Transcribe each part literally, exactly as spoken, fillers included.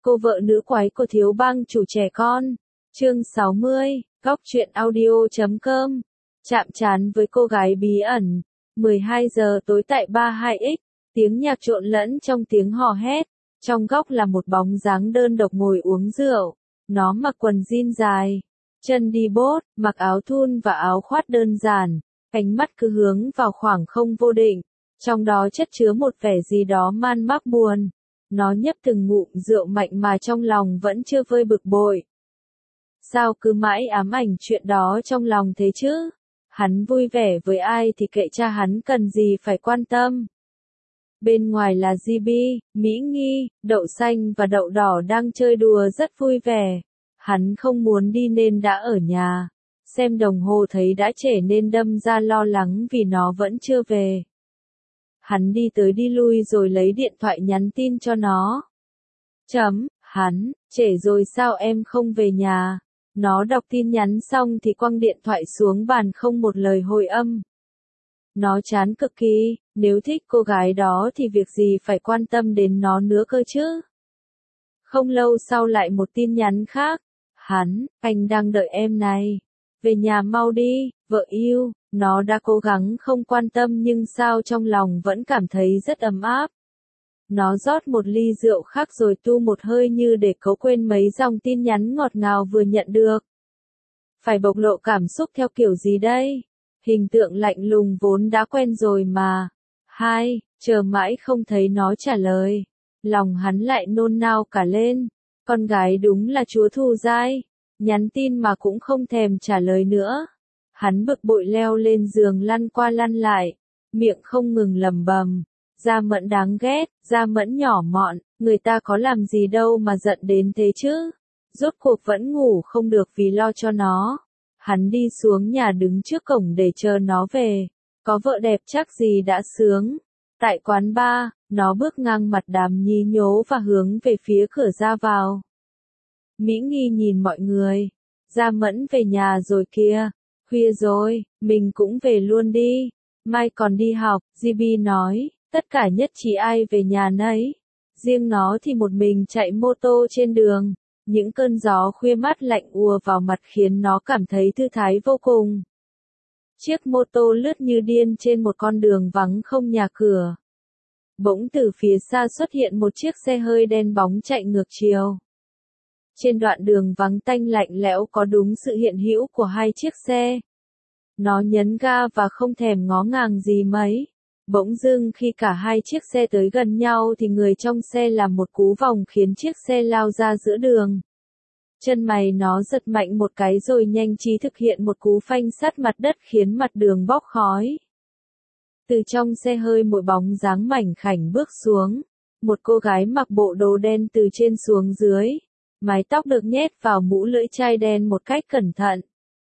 Cô vợ nữ quái của thiếu bang chủ trẻ con. Chương sáu mươi, góc truyện audio chấm com. Chạm trán với cô gái bí ẩn. mười hai giờ tối tại ba hai x, tiếng nhạc trộn lẫn trong tiếng hò hét. Trong góc là một bóng dáng đơn độc ngồi uống rượu. Nó mặc quần jean dài, chân đi bốt, mặc áo thun và áo khoác đơn giản. Ánh mắt cứ hướng vào khoảng không vô định. Trong đó chất chứa một vẻ gì đó man mác buồn. Nó nhấp từng ngụm rượu mạnh mà trong lòng vẫn chưa vơi bực bội. Sao cứ mãi ám ảnh chuyện đó trong lòng thế chứ? Hắn vui vẻ với ai thì kệ cha hắn, cần gì phải quan tâm. Bên ngoài là gi bê, Mỹ Nghi, Đậu Xanh và Đậu Đỏ đang chơi đùa rất vui vẻ. Hắn không muốn đi nên đã ở nhà. Xem đồng hồ thấy đã trễ nên đâm ra lo lắng vì nó vẫn chưa về. Hắn đi tới đi lui rồi lấy điện thoại nhắn tin cho nó. Chấm, hắn, trễ rồi sao em không về nhà? Nó đọc tin nhắn xong thì quăng điện thoại xuống bàn không một lời hồi âm. Nó chán cực kỳ, nếu thích cô gái đó thì việc gì phải quan tâm đến nó nữa cơ chứ? Không lâu sau lại một tin nhắn khác. Hắn, anh đang đợi em này. Về nhà mau đi, vợ yêu. Nó đã cố gắng không quan tâm nhưng sao trong lòng vẫn cảm thấy rất ấm áp. Nó rót một ly rượu khác rồi tu một hơi như để cố quên mấy dòng tin nhắn ngọt ngào vừa nhận được. Phải bộc lộ cảm xúc theo kiểu gì đây? Hình tượng lạnh lùng vốn đã quen rồi mà. Hai, chờ mãi không thấy nó trả lời. Lòng hắn lại nôn nao cả lên. Con gái đúng là chúa thù dai. Nhắn tin mà cũng không thèm trả lời nữa. Hắn bực bội leo lên giường lăn qua lăn lại, miệng không ngừng lẩm bẩm, Gia Mẫn đáng ghét, Gia Mẫn nhỏ mọn, người ta có làm gì đâu mà giận đến thế chứ. Rốt cuộc vẫn ngủ không được vì lo cho nó. Hắn đi xuống nhà đứng trước cổng để chờ nó về. Có vợ đẹp chắc gì đã sướng. Tại quán bar, nó bước ngang mặt đám nhí nhố và hướng về phía cửa ra vào. Mỹ Nghi nhìn mọi người. Gia Mẫn về nhà rồi kìa. Khuya rồi, mình cũng về luôn đi. Mai còn đi học, gi bê nói, tất cả nhất trí ai về nhà nấy. Riêng nó thì một mình chạy mô tô trên đường. Những cơn gió khuya mát lạnh ùa vào mặt khiến nó cảm thấy thư thái vô cùng. Chiếc mô tô lướt như điên trên một con đường vắng không nhà cửa. Bỗng từ phía xa xuất hiện một chiếc xe hơi đen bóng chạy ngược chiều. Trên đoạn đường vắng tanh lạnh lẽo có đúng sự hiện hữu của hai chiếc xe. Nó nhấn ga và không thèm ngó ngàng gì mấy. Bỗng dưng khi cả hai chiếc xe tới gần nhau thì người trong xe làm một cú vòng khiến chiếc xe lao ra giữa đường. Chân mày nó giật mạnh một cái rồi nhanh trí thực hiện một cú phanh sát mặt đất khiến mặt đường bốc khói. Từ trong xe hơi một bóng dáng mảnh khảnh bước xuống. Một cô gái mặc bộ đồ đen từ trên xuống dưới. Mái tóc được nhét vào mũ lưỡi chai đen một cách cẩn thận.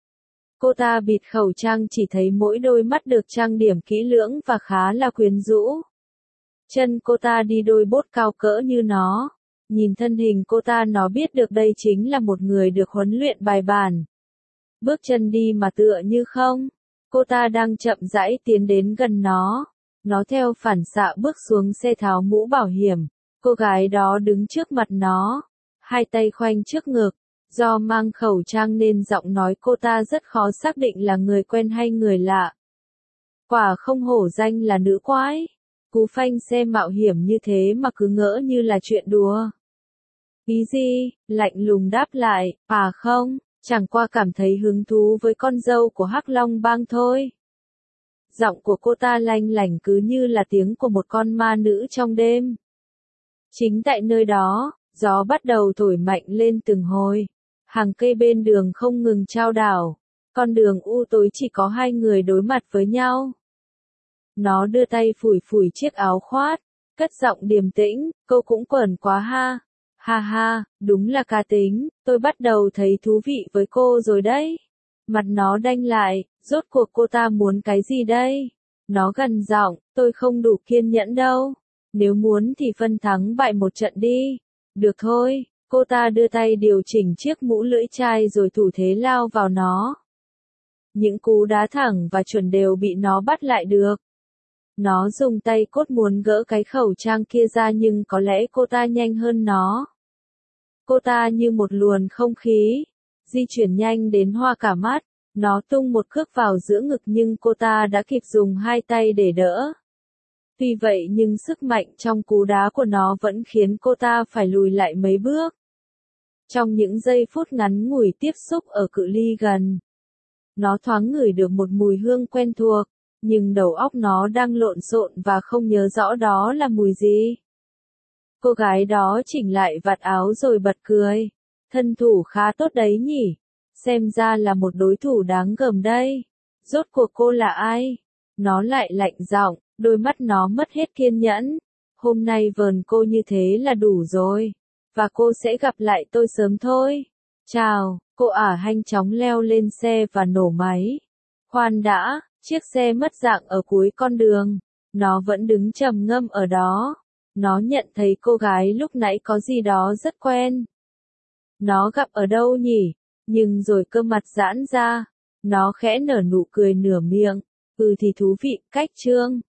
Cô ta bịt khẩu trang chỉ thấy mỗi đôi mắt được trang điểm kỹ lưỡng và khá là quyến rũ. Chân cô ta đi đôi bốt cao cỡ như nó. Nhìn thân hình cô ta nó biết được đây chính là một người được huấn luyện bài bản. Bước chân đi mà tựa như không. Cô ta đang chậm rãi tiến đến gần nó. Nó theo phản xạ bước xuống xe tháo mũ bảo hiểm. Cô gái đó đứng trước mặt nó. Hai tay khoanh trước ngực, do mang khẩu trang nên giọng nói cô ta rất khó xác định là người quen hay người lạ. Quả không hổ danh là nữ quái. Cú phanh xe mạo hiểm như thế mà cứ ngỡ như là chuyện đùa. Ý gì? Lạnh lùng đáp lại, à không, chẳng qua cảm thấy hứng thú với con dâu của Hắc Long Bang thôi. Giọng của cô ta lanh lảnh cứ như là tiếng của một con ma nữ trong đêm. Chính tại nơi đó, gió bắt đầu thổi mạnh lên từng hồi. Hàng cây bên đường không ngừng chao đảo. Con đường u tối chỉ có hai người đối mặt với nhau. Nó đưa tay phủi phủi chiếc áo khoác, cất giọng điềm tĩnh, cô cũng quẩn quá ha. Ha ha, đúng là cá tính, tôi bắt đầu thấy thú vị với cô rồi đấy. Mặt nó đanh lại, rốt cuộc cô ta muốn cái gì đây? Nó gần giọng, tôi không đủ kiên nhẫn đâu. Nếu muốn thì phân thắng bại một trận đi. Được thôi, cô ta đưa tay điều chỉnh chiếc mũ lưỡi chai rồi thủ thế lao vào nó. Những cú đá thẳng và chuẩn đều bị nó bắt lại được. Nó dùng tay cốt muốn gỡ cái khẩu trang kia ra nhưng có lẽ cô ta nhanh hơn nó. Cô ta như một luồn không khí, di chuyển nhanh đến hoa cả mắt, nó tung một cước vào giữa ngực nhưng cô ta đã kịp dùng hai tay để đỡ. Tuy vậy nhưng sức mạnh trong cú đá của nó vẫn khiến cô ta phải lùi lại mấy bước. Trong những giây phút ngắn ngủi tiếp xúc ở cự ly gần, nó thoáng ngửi được một mùi hương quen thuộc, nhưng đầu óc nó đang lộn xộn và không nhớ rõ đó là mùi gì. Cô gái đó chỉnh lại vạt áo rồi bật cười. Thân thủ khá tốt đấy nhỉ. Xem ra là một đối thủ đáng gờm đây. Rốt cuộc cô là ai? Nó lại lạnh giọng, đôi mắt nó mất hết kiên nhẫn. Hôm nay vờn cô như thế là đủ rồi. Và cô sẽ gặp lại tôi sớm thôi. Chào, cô ả nhanh chóng leo lên xe và nổ máy. Khoan đã, chiếc xe mất dạng ở cuối con đường. Nó vẫn đứng trầm ngâm ở đó. Nó nhận thấy cô gái lúc nãy có gì đó rất quen. Nó gặp ở đâu nhỉ? Nhưng rồi cơ mặt giãn ra. Nó khẽ nở nụ cười nửa miệng. Ừ thì thú vị, cách chương.